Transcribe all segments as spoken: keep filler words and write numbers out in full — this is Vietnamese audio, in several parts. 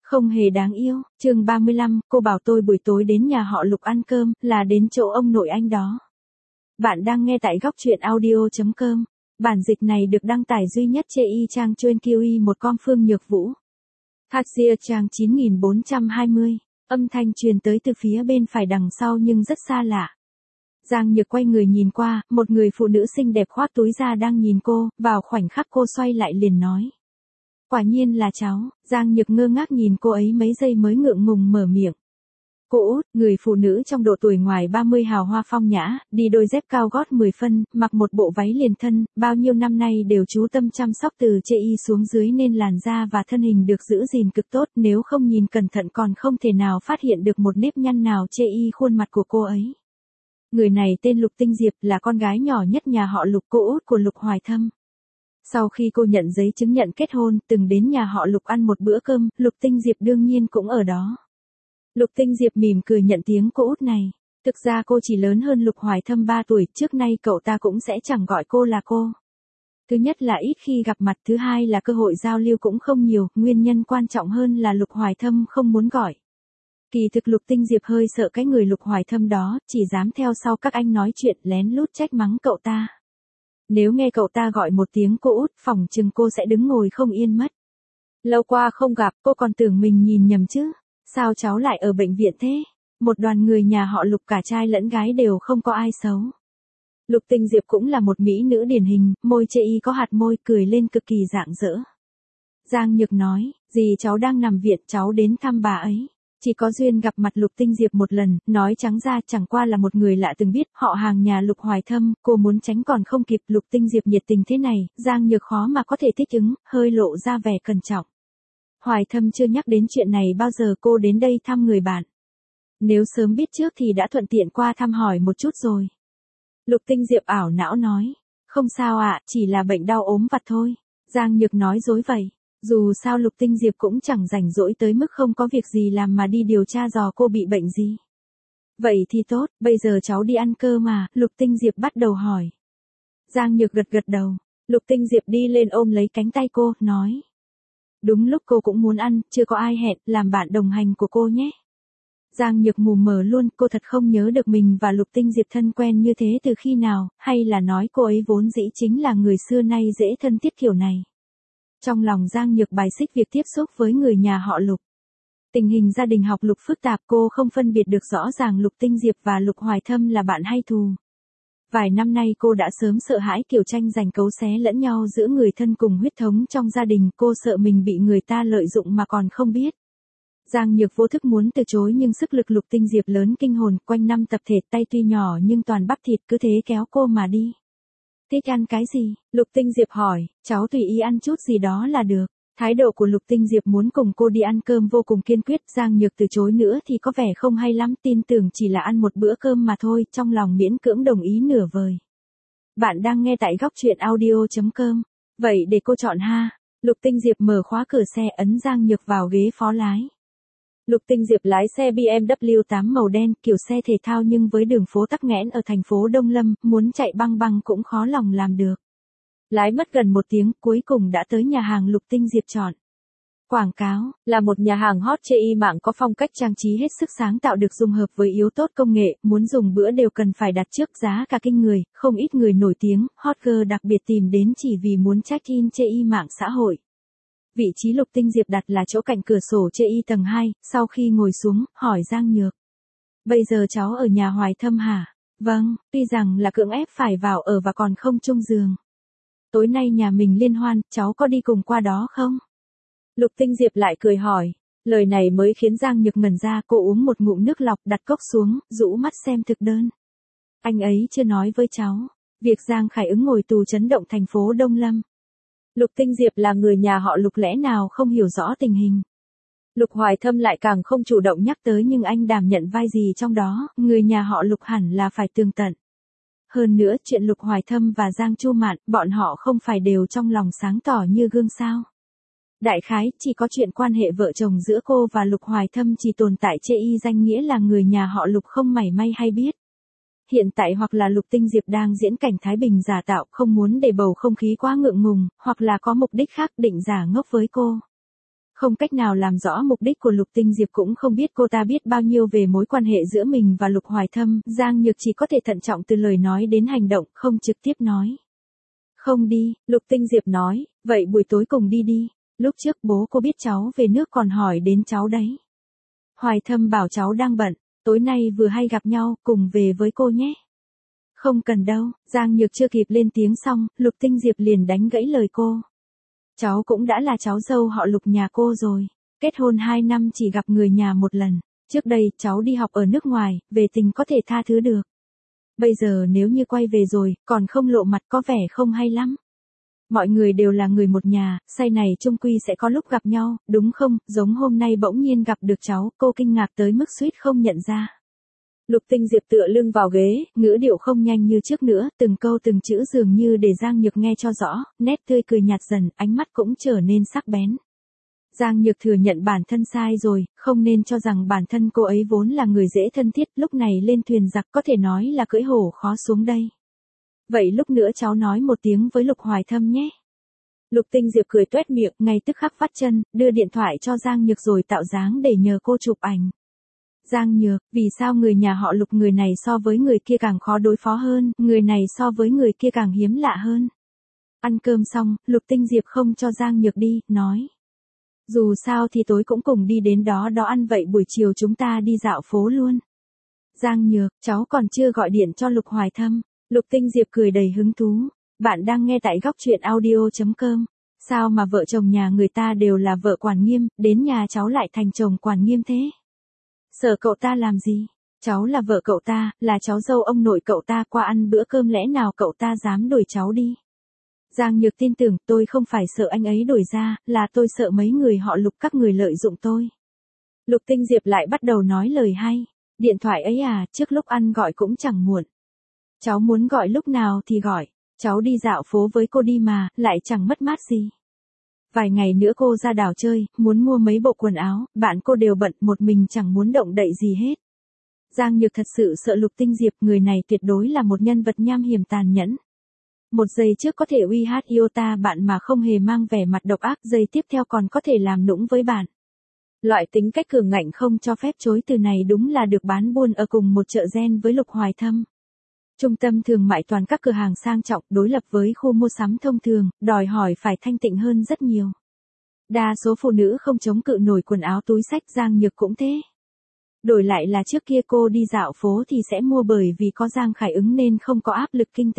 Không hề đáng yêu, chương ba mươi lăm, cô bảo tôi buổi tối đến nhà họ Lục ăn cơm, là đến chỗ ông nội anh đó. Bạn đang nghe tại góc truyện audio chấm com. Bản dịch này được đăng tải duy nhất trên y trang chuyên Q I một com Phương Nhược Vũ. Thachia trang chín nghìn bốn trăm hai mươi. Âm thanh truyền tới từ phía bên phải đằng sau nhưng rất xa lạ. Giang Nhược quay người nhìn qua, một người phụ nữ xinh đẹp khoác túi ra đang nhìn cô, vào khoảnh khắc cô xoay lại liền nói. Quả nhiên là cháu. Giang Nhược ngơ ngác nhìn cô ấy mấy giây mới ngượng ngùng mở miệng. Cô Út, người phụ nữ trong độ tuổi ngoài ba mươi hào hoa phong nhã, đi đôi dép cao gót mười phân, mặc một bộ váy liền thân, bao nhiêu năm nay đều chú tâm chăm sóc từ trên y xuống dưới nên làn da và thân hình được giữ gìn cực tốt, nếu không nhìn cẩn thận còn không thể nào phát hiện được một nếp nhăn nào trên y khuôn mặt của cô ấy. Người này tên Lục Tinh Diệp, là con gái nhỏ nhất nhà họ Lục, cô Út của Lục Hoài Thâm. Sau khi cô nhận giấy chứng nhận kết hôn, từng đến nhà họ Lục ăn một bữa cơm, Lục Tinh Diệp đương nhiên cũng ở đó. Lục Tinh Diệp mỉm cười nhận tiếng cô Út này. Thực ra cô chỉ lớn hơn Lục Hoài Thâm ba tuổi, trước nay cậu ta cũng sẽ chẳng gọi cô là cô. Thứ nhất là ít khi gặp mặt, thứ hai là cơ hội giao lưu cũng không nhiều, nguyên nhân quan trọng hơn là Lục Hoài Thâm không muốn gọi. Kỳ thực Lục Tinh Diệp hơi sợ cái người Lục Hoài Thâm đó, chỉ dám theo sau các anh nói chuyện lén lút trách mắng cậu ta. Nếu nghe cậu ta gọi một tiếng cô Út, phỏng chừng cô sẽ đứng ngồi không yên mất. Lâu qua không gặp, cô còn tưởng mình nhìn nhầm chứ. Sao cháu lại ở bệnh viện thế? Một đoàn người nhà họ Lục cả trai lẫn gái đều không có ai xấu. Lục Tinh Diệp cũng là một mỹ nữ điển hình, môi chê y có hạt môi, cười lên cực kỳ rạng rỡ. Giang Nhược nói, dì cháu đang nằm viện, cháu đến thăm bà ấy. Chỉ có duyên gặp mặt Lục Tinh Diệp một lần, nói trắng ra chẳng qua là một người lạ từng biết, họ hàng nhà Lục Hoài Thâm, cô muốn tránh còn không kịp. Lục Tinh Diệp nhiệt tình thế này, Giang Nhược khó mà có thể thích ứng, hơi lộ ra vẻ cẩn trọng. Hoài Thâm chưa nhắc đến chuyện này bao giờ, cô đến đây thăm người bạn. Nếu sớm biết trước thì đã thuận tiện qua thăm hỏi một chút rồi. Lục Tinh Diệp ảo não nói, không sao ạ, chỉ là bệnh đau ốm vặt thôi. Giang Nhược nói dối vậy. Dù sao Lục Tinh Diệp cũng chẳng rảnh rỗi tới mức không có việc gì làm mà đi điều tra dò cô bị bệnh gì. Vậy thì tốt, bây giờ cháu đi ăn cơm mà, Lục Tinh Diệp bắt đầu hỏi. Giang Nhược gật gật đầu. Lục Tinh Diệp đi lên ôm lấy cánh tay cô, nói. Đúng lúc cô cũng muốn ăn, chưa có ai hẹn, làm bạn đồng hành của cô nhé. Giang Nhược mù mờ luôn, cô thật không nhớ được mình và Lục Tinh Diệp thân quen như thế từ khi nào, hay là nói cô ấy vốn dĩ chính là người xưa nay dễ thân thiết kiểu này. Trong lòng Giang Nhược bài xích việc tiếp xúc với người nhà họ Lục. Tình hình gia đình học Lục phức tạp, cô không phân biệt được rõ ràng Lục Tinh Diệp và Lục Hoài Thâm là bạn hay thù. Vài năm nay cô đã sớm sợ hãi kiểu tranh giành cấu xé lẫn nhau giữa người thân cùng huyết thống trong gia đình, cô sợ mình bị người ta lợi dụng mà còn không biết. Giang Nhược vô thức muốn từ chối nhưng sức lực Lục Tinh Diệp lớn kinh hồn, quanh năm tập thể, tay tuy nhỏ nhưng toàn bắp thịt, cứ thế kéo cô mà đi. Thích ăn cái gì? Lục Tinh Diệp hỏi, cháu tùy ý ăn chút gì đó là được. Thái độ của Lục Tinh Diệp muốn cùng cô đi ăn cơm vô cùng kiên quyết, Giang Nhược từ chối nữa thì có vẻ không hay lắm, tin tưởng chỉ là ăn một bữa cơm mà thôi, trong lòng miễn cưỡng đồng ý nửa vời. Bạn đang nghe tại góc truyện audio chấm com. Vậy để cô chọn ha. Lục Tinh Diệp mở khóa cửa xe, ấn Giang Nhược vào ghế phó lái. Lục Tinh Diệp lái xe B M W tám màu đen, kiểu xe thể thao nhưng với đường phố tắc nghẽn ở thành phố Đông Lâm, muốn chạy băng băng cũng khó lòng làm được. Lái mất gần một tiếng, cuối cùng đã tới nhà hàng Lục Tinh Diệp chọn. Quảng cáo, là một nhà hàng hot trên y mạng có phong cách trang trí hết sức sáng tạo được dung hợp với yếu tố công nghệ, muốn dùng bữa đều cần phải đặt trước, giá cả kinh người, không ít người nổi tiếng, hot girl đặc biệt tìm đến chỉ vì muốn check-in trên y mạng xã hội. Vị trí Lục Tinh Diệp đặt là chỗ cạnh cửa sổ trên y tầng hai, sau khi ngồi xuống, hỏi Giang Nhược. Bây giờ cháu ở nhà Hoài Thâm hả? Vâng, tuy rằng là cưỡng ép phải vào ở và còn không chung giường. Tối nay nhà mình liên hoan, cháu có đi cùng qua đó không? Lục Tinh Diệp lại cười hỏi. Lời này mới khiến Giang Nhược ngẩn ra, cô uống một ngụm nước lọc, đặt cốc xuống, rũ mắt xem thực đơn. Anh ấy chưa nói với cháu. Việc Giang Khải Ứng ngồi tù chấn động thành phố Đông Lâm. Lục Tinh Diệp là người nhà họ Lục lẽ nào không hiểu rõ tình hình. Lục Hoài Thâm lại càng không chủ động nhắc tới nhưng anh đảm nhận vai gì trong đó, người nhà họ Lục hẳn là phải tường tận. Hơn nữa chuyện Lục Hoài Thâm và Giang Chu Mạn, bọn họ không phải đều trong lòng sáng tỏ như gương sao. Đại khái, chỉ có chuyện quan hệ vợ chồng giữa cô và Lục Hoài Thâm chỉ tồn tại chê y danh nghĩa là người nhà họ Lục không mảy may hay biết. Hiện tại hoặc là Lục Tinh Diệp đang diễn cảnh Thái Bình giả tạo không muốn để bầu không khí quá ngượng ngùng, hoặc là có mục đích khác định giả ngốc với cô. Không cách nào làm rõ mục đích của Lục Tinh Diệp, cũng không biết cô ta biết bao nhiêu về mối quan hệ giữa mình và Lục Hoài Thâm, Giang Nhược chỉ có thể thận trọng từ lời nói đến hành động, không trực tiếp nói. Không đi, Lục Tinh Diệp nói, vậy buổi tối cùng đi đi, lúc trước bố cô biết cháu về nước còn hỏi đến cháu đấy. Hoài Thâm bảo cháu đang bận, tối nay vừa hay gặp nhau, cùng về với cô nhé. Không cần đâu, Giang Nhược chưa kịp lên tiếng xong, Lục Tinh Diệp liền đánh gãy lời cô. Cháu cũng đã là cháu dâu họ Lục nhà cô rồi, kết hôn hai năm chỉ gặp người nhà một lần, trước đây cháu đi học ở nước ngoài, về tình có thể tha thứ được. Bây giờ nếu như quay về rồi, còn không lộ mặt có vẻ không hay lắm. Mọi người đều là người một nhà, sau này chung quy sẽ có lúc gặp nhau, đúng không? Giống hôm nay bỗng nhiên gặp được cháu, cô kinh ngạc tới mức suýt không nhận ra. Lục Tinh Diệp tựa lưng vào ghế, ngữ điệu không nhanh như trước nữa, từng câu từng chữ dường như để Giang Nhược nghe cho rõ, nét tươi cười nhạt dần, ánh mắt cũng trở nên sắc bén. Giang Nhược thừa nhận bản thân sai rồi, không nên cho rằng bản thân cô ấy vốn là người dễ thân thiết, lúc này lên thuyền giặc có thể nói là cưỡi hổ khó xuống đây. Vậy lúc nữa cháu nói một tiếng với Lục Hoài Thâm nhé. Lục Tinh Diệp cười tuét miệng, ngay tức khắc vắt chân, đưa điện thoại cho Giang Nhược rồi tạo dáng để nhờ cô chụp ảnh. Giang Nhược, vì sao người nhà họ Lục người này so với người kia càng khó đối phó hơn, người này so với người kia càng hiếm lạ hơn. Ăn cơm xong, Lục Tinh Diệp không cho Giang Nhược đi, nói. Dù sao thì tối cũng cùng đi đến đó đó ăn, vậy buổi chiều chúng ta đi dạo phố luôn. Giang Nhược, cháu còn chưa gọi điện cho Lục Hoài Thâm. Lục Tinh Diệp cười đầy hứng thú. Bạn đang nghe tại góc truyện audio chấm com. Sao mà vợ chồng nhà người ta đều là vợ quản nghiêm, đến nhà cháu lại thành chồng quản nghiêm thế? Sợ cậu ta làm gì? Cháu là vợ cậu ta, là cháu dâu ông nội cậu ta, qua ăn bữa cơm lẽ nào cậu ta dám đuổi cháu đi? Giang Nhược tin tưởng, tôi không phải sợ anh ấy đuổi ra, là tôi sợ mấy người họ Lục các người lợi dụng tôi. Lục Tinh Diệp lại bắt đầu nói lời hay. Điện thoại ấy à, trước lúc ăn gọi cũng chẳng muộn. Cháu muốn gọi lúc nào thì gọi, cháu đi dạo phố với cô đi mà, lại chẳng mất mát gì. Vài ngày nữa cô ra đảo chơi, muốn mua mấy bộ quần áo, bạn cô đều bận, một mình chẳng muốn động đậy gì hết. Giang Nhược thật sự sợ Lục Tinh Diệp, người này tuyệt đối là một nhân vật nham hiểm tàn nhẫn. Một giây trước có thể uy hát iota bạn mà không hề mang vẻ mặt độc ác, giây tiếp theo còn có thể làm nũng với bạn. Loại tính cách cường ngạnh không cho phép chối từ này đúng là được bán buôn ở cùng một chợ gen với Lục Hoài Thâm. Trung tâm thương mại toàn các cửa hàng sang trọng, đối lập với khu mua sắm thông thường, đòi hỏi phải thanh tịnh hơn rất nhiều. Đa số phụ nữ không chống cự nổi quần áo túi xách, Giang Nhược cũng thế. Đổi lại là trước kia cô đi dạo phố thì sẽ mua, bởi vì có Giang Khải ứng nên không có áp lực kinh tế.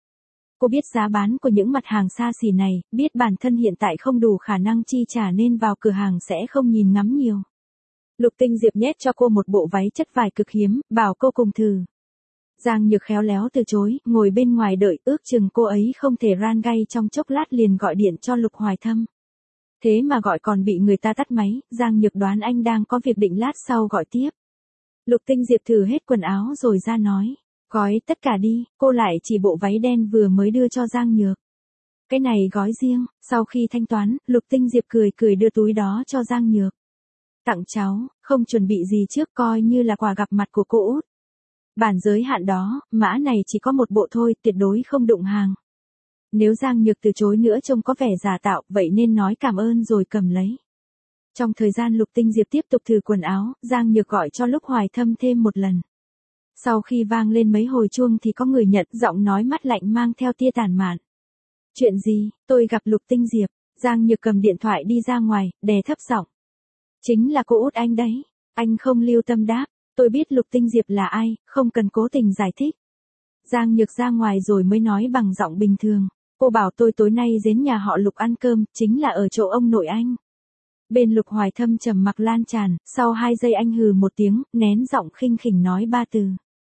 Cô biết giá bán của những mặt hàng xa xỉ này, biết bản thân hiện tại không đủ khả năng chi trả nên vào cửa hàng sẽ không nhìn ngắm nhiều. Lục Tinh Diệp nhét cho cô một bộ váy chất vải cực hiếm, bảo cô cùng thử. Giang Nhược khéo léo từ chối, ngồi bên ngoài đợi, ước chừng cô ấy không thể ran gay trong chốc lát liền gọi điện cho Lục Hoài Thâm. Thế mà gọi còn bị người ta tắt máy, Giang Nhược đoán anh đang có việc định lát sau gọi tiếp. Lục Tinh Diệp thử hết quần áo rồi ra nói. Gói tất cả đi, cô lại chỉ bộ váy đen vừa mới đưa cho Giang Nhược. Cái này gói riêng, sau khi thanh toán, Lục Tinh Diệp cười cười đưa túi đó cho Giang Nhược. Tặng cháu, không chuẩn bị gì trước, coi như là quà gặp mặt của cô út. Bản giới hạn đó, mã này chỉ có một bộ thôi, tuyệt đối không đụng hàng. Nếu Giang Nhược từ chối nữa trông có vẻ giả tạo, vậy nên nói cảm ơn rồi cầm lấy. Trong thời gian Lục Tinh Diệp tiếp tục thử quần áo, Giang Nhược gọi cho Lục Hoài Thâm thêm một lần. Sau khi vang lên mấy hồi chuông thì có người nhận, giọng nói mắt lạnh mang theo tia tàn mạn. Chuyện gì, tôi gặp Lục Tinh Diệp. Giang Nhược cầm điện thoại đi ra ngoài, đè thấp giọng. Chính là cô út anh đấy. Anh không lưu tâm đáp. Tôi biết Lục Tinh Diệp là ai, không cần cố tình giải thích. Giang Nhược ra ngoài rồi mới nói bằng giọng bình thường. Cô bảo tôi tối nay đến nhà họ Lục ăn cơm, chính là ở chỗ ông nội anh. Bên Lục Hoài Thâm trầm mặc lan tràn, sau hai giây anh hừ một tiếng, nén giọng khinh khỉnh nói ba từ.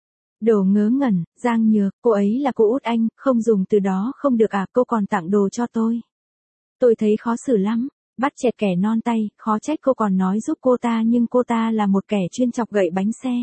Đồ ngớ ngẩn, Giang Nhược, cô ấy là cô út anh, không dùng từ đó không được à, cô còn tặng đồ cho tôi. Tôi thấy khó xử lắm, bắt chẹt kẻ non tay, khó trách cô còn nói giúp cô ta, nhưng cô ta là một kẻ chuyên chọc gậy bánh xe.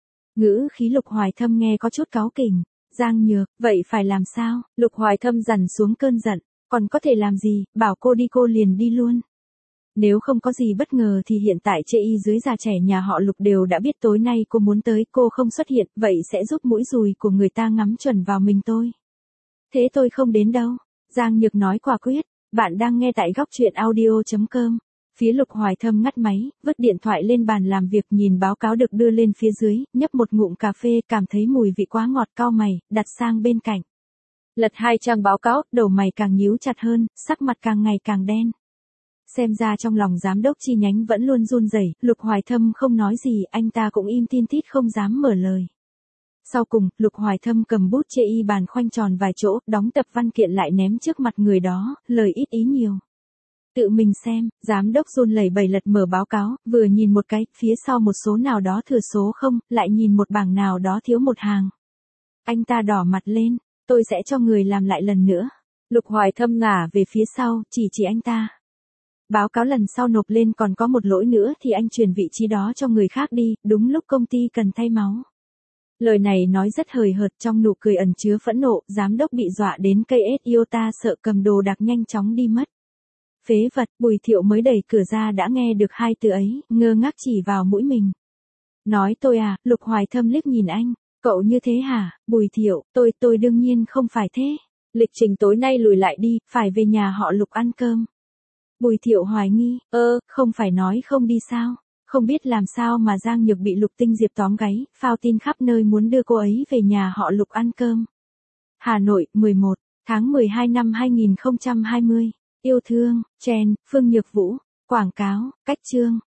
Ngữ khí Lục Hoài Thâm nghe có chút cáu kỉnh. Giang Nhược, vậy phải làm sao? Lục Hoài Thâm dằn xuống cơn giận, còn có thể làm gì, bảo cô đi cô liền đi luôn. Nếu không có gì bất ngờ thì hiện tại chê y dưới già trẻ nhà họ Lục đều đã biết tối nay cô muốn tới, cô không xuất hiện, vậy sẽ giúp mũi dùi của người ta ngắm chuẩn vào mình tôi. Thế tôi không đến đâu. Giang Nhược nói quả quyết. Bạn đang nghe tại góc truyện audio chấm com. Phía Lục Hoài Thâm ngắt máy, vứt điện thoại lên bàn làm việc, nhìn báo cáo được đưa lên phía dưới, nhấp một ngụm cà phê, cảm thấy mùi vị quá ngọt, cau mày, đặt sang bên cạnh. Lật hai trang báo cáo, đầu mày càng nhíu chặt hơn, sắc mặt càng ngày càng đen. Xem ra trong lòng giám đốc chi nhánh vẫn luôn run rẩy. Lục Hoài Thâm không nói gì, anh ta cũng im tin tít không dám mở lời. Sau cùng, Lục Hoài Thâm cầm bút chê y bàn khoanh tròn vài chỗ, đóng tập văn kiện lại ném trước mặt người đó, lời ít ý nhiều. Tự mình xem, giám đốc run lẩy bẩy lật mở báo cáo, vừa nhìn một cái, phía sau một số nào đó thừa số không, lại nhìn một bảng nào đó thiếu một hàng. Anh ta đỏ mặt lên, tôi sẽ cho người làm lại lần nữa. Lục Hoài Thâm ngả về phía sau, chỉ chỉ anh ta. Báo cáo lần sau nộp lên còn có một lỗi nữa thì anh chuyển vị trí đó cho người khác đi, đúng lúc công ty cần thay máu. Lời này nói rất hời hợt, trong nụ cười ẩn chứa phẫn nộ, giám đốc bị dọa đến cây ết iota, sợ cầm đồ đạc nhanh chóng đi mất. Phế vật, Bùi Thiệu mới đẩy cửa ra đã nghe được hai từ ấy, ngơ ngác chỉ vào mũi mình. Nói tôi à, Lục Hoài Thâm liếc nhìn anh, cậu như thế hả, Bùi Thiệu, tôi, tôi đương nhiên không phải thế. Lịch trình tối nay lùi lại đi, phải về nhà họ Lục ăn cơm. Bùi Thiệu hoài nghi, ơ, không phải nói không đi sao, không biết làm sao mà Giang Nhược bị Lục Tinh Diệp tóm gáy, phao tin khắp nơi muốn đưa cô ấy về nhà họ Lục ăn cơm. Hà Nội, mười một tháng mười hai năm hai nghìn không trăm hai mươi. Yêu thương, Chen, Phương Nhược Vũ. Quảng cáo, cách chương.